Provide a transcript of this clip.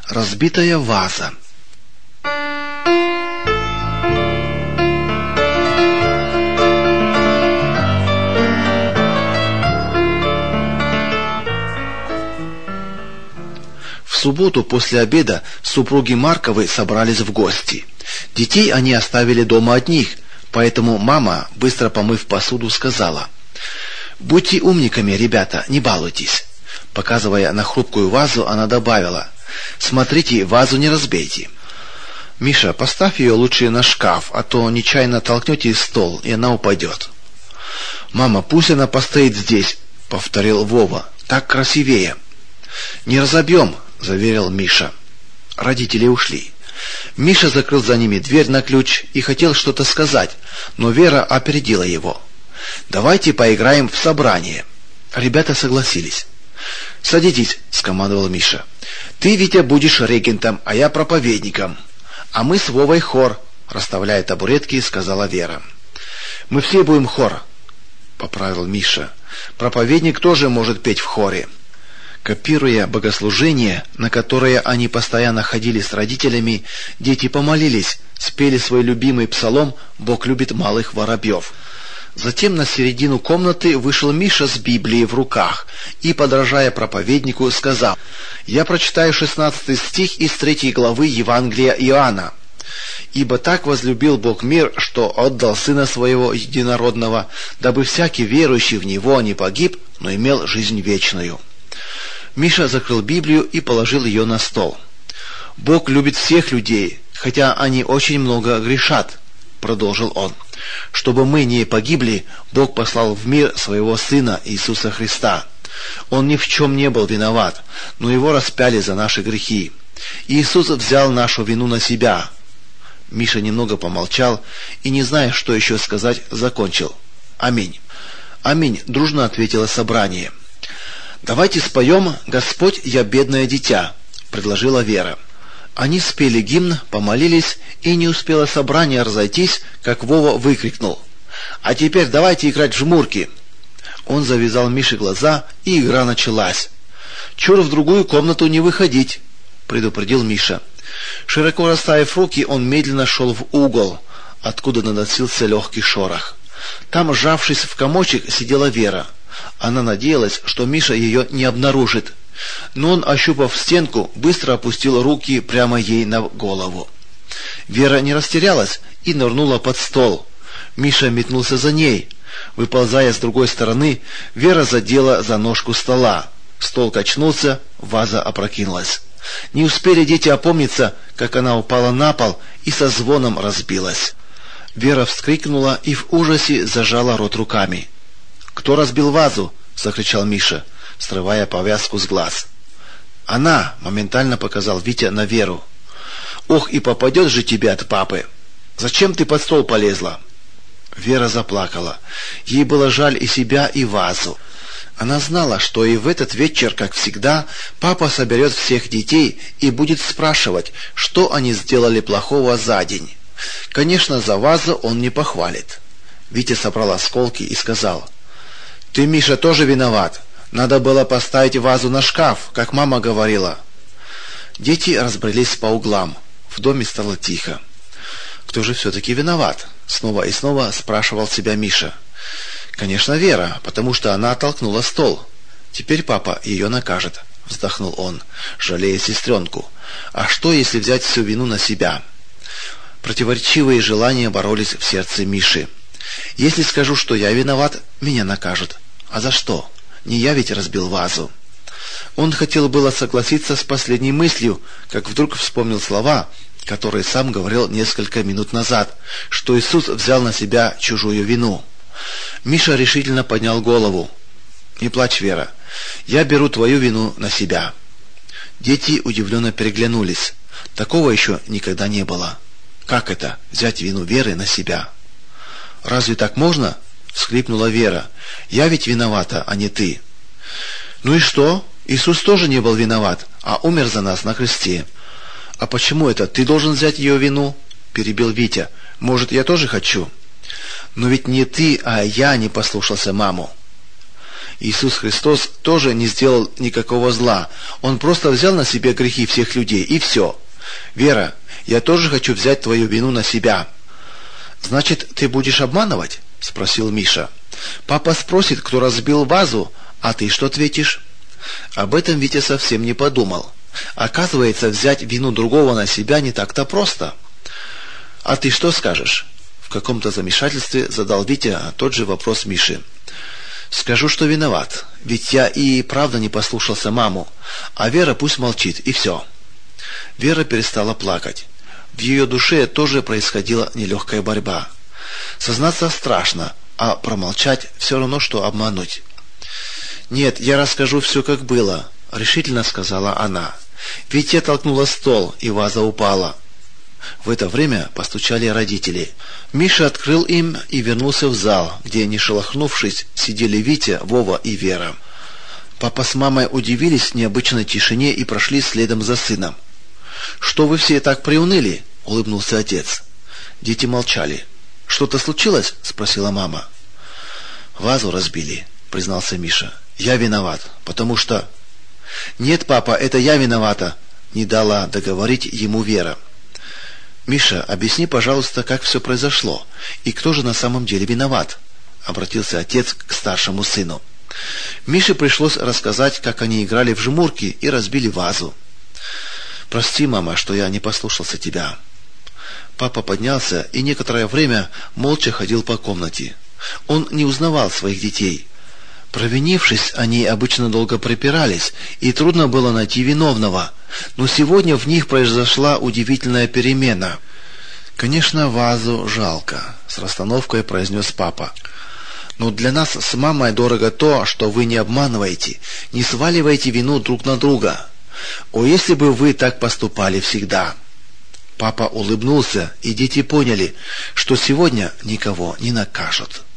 Разбитая ваза. В субботу после обеда супруги Марковы собрались в гости. Детей они оставили дома одних, поэтому мама, быстро помыв посуду, сказала: «Будьте умниками, ребята, не балуйтесь». Показывая на хрупкую вазу, она добавила: «Смотрите, вазу не разбейте». «Миша, поставь ее лучше на шкаф, а то нечаянно толкнете стол, и она упадет». «Мама, пусть она постоит здесь», — повторил Вова, — «так красивее». «Не разобьем», — заверил Миша. Родители ушли. Миша закрыл за ними дверь на ключ и хотел что-то сказать, но Вера опередила его. «Давайте поиграем в собрание». Ребята согласились. «Садитесь», — скомандовал Миша. «Ты, Витя, будешь регентом, а я проповедником. А мы с Вовой хор», — расставляя табуретки, сказала Вера. «Мы все будем хор», — поправил Миша. «Проповедник тоже может петь в хоре». Копируя богослужение, на которое они постоянно ходили с родителями, дети помолились, спели свой любимый псалом «Бог любит малых воробьев». Затем на середину комнаты вышел Миша с Библией в руках и, подражая проповеднику, сказал: «Я прочитаю 16 стих из 3 главы Евангелия Иоанна. Ибо так возлюбил Бог мир, что отдал Сына Своего Единородного, дабы всякий верующий в Него не погиб, но имел жизнь вечную». Миша закрыл Библию и положил ее на стол. «Бог любит всех людей, хотя они очень много грешат», — продолжил он. «Чтобы мы не погибли, Бог послал в мир Своего Сына Иисуса Христа. Он ни в чем не был виноват, но Его распяли за наши грехи. Иисус взял нашу вину на себя». Миша немного помолчал и, не зная, что еще сказать, закончил: «Аминь». «Аминь», — дружно ответило собрание. «Давайте споем «Господь, я бедное дитя», — предложила Вера. Они спели гимн, помолились, и не успело собрание разойтись, как Вова выкрикнул: «А теперь давайте играть в жмурки». Он завязал Мише глаза, и игра началась. «Чур в другую комнату не выходить», — предупредил Миша. Широко расставив руки, он медленно шел в угол, откуда доносился легкий шорох. Там, сжавшись в комочек, сидела Вера. Она надеялась, что Миша ее не обнаружит, но он, ощупав стенку, быстро опустил руки прямо ей на голову. Вера не растерялась и нырнула под стол. Миша метнулся за ней. Выползая с другой стороны, Вера задела за ножку стола. Стол качнулся, ваза опрокинулась. Не успели дети опомниться, как она упала на пол и со звоном разбилась. Вера вскрикнула и в ужасе зажала рот руками. «Кто разбил вазу?» — закричал Миша, срывая повязку с глаз. «Она!» — моментально показал Витя на Веру. «Ох, и попадет же тебе от папы! Зачем ты под стол полезла?» Вера заплакала. Ей было жаль и себя, и вазу. Она знала, что и в этот вечер, как всегда, папа соберет всех детей и будет спрашивать, что они сделали плохого за день. Конечно, за вазу он не похвалит. Витя собрал осколки и сказал: «Ты, Миша, тоже виноват. Надо было поставить вазу на шкаф, как мама говорила». Дети разбрелись по углам. В доме стало тихо. «Кто же все-таки виноват?» — снова и снова спрашивал себя Миша. «Конечно, Вера, потому что она оттолкнула стол. Теперь папа ее накажет», — вздохнул он, жалея сестренку. «А что, если взять всю вину на себя?» Противоречивые желания боролись в сердце Миши. «Если скажу, что я виноват, меня накажут. А за что? Не я ведь разбил вазу». Он хотел было согласиться с последней мыслью, как вдруг вспомнил слова, которые сам говорил несколько минут назад, что Иисус взял на себя чужую вину. Миша решительно поднял голову. «Не плачь, Вера, я беру твою вину на себя». Дети удивленно переглянулись. Такого еще никогда не было. Как это — взять вину Веры на себя? «Разве так можно?» — всхлипнула Вера. «Я ведь виновата, а не ты». «Ну и что? Иисус тоже не был виноват, а умер за нас на кресте». «А почему это ты должен взять ее вину?» — перебил Витя. «Может, я тоже хочу?» «Но ведь не ты, а я не послушался маму». Иисус Христос тоже не сделал никакого зла. Он просто взял на себя грехи всех людей, и все. Вера, я тоже хочу взять твою вину на себя. Значит, ты будешь обманывать? Спросил Миша. Папа спросит, кто разбил вазу, а ты что ответишь? Об этом Витя совсем не подумал. Оказывается, взять вину другого на себя не так-то просто. А ты что скажешь? В каком-то замешательстве задал Витя тот же вопрос Мише. Скажу, что виноват, ведь я и правда не послушался маму, а Вера пусть молчит, и все. Вера перестала плакать. В ее душе тоже происходила нелегкая борьба. Сознаться страшно, а промолчать все равно, что обмануть. «Нет, я расскажу все, как было», — решительно сказала она. Витя толкнула стол, и ваза упала. В это время постучали родители. Миша открыл им и вернулся в зал, где, не шелохнувшись, сидели Витя, Вова и Вера. Папа с мамой удивились необычной тишине и прошли следом за сыном. «Что вы все так приуныли?» — улыбнулся отец. Дети молчали. «Что-то случилось?» — спросила мама. «Вазу разбили», — признался Миша. «Я виноват, потому что...» «Нет, папа, это я виновата», — не дала договорить ему Вера. «Миша, объясни, пожалуйста, как все произошло, и кто же на самом деле виноват?» — обратился отец к старшему сыну. Мише пришлось рассказать, как они играли в жмурки и разбили вазу. «Прости, мама, что я не послушался тебя». Папа поднялся и некоторое время молча ходил по комнате. Он не узнавал своих детей. Провинившись, они обычно долго припирались, и трудно было найти виновного. Но сегодня в них произошла удивительная перемена. «Конечно, вазу жалко», — с расстановкой произнес папа. «Но для нас с мамой дорого то, что вы не обманываете, не сваливаете вину друг на друга. О, если бы вы так поступали всегда!» Папа улыбнулся, и дети поняли, что сегодня никого не накажут.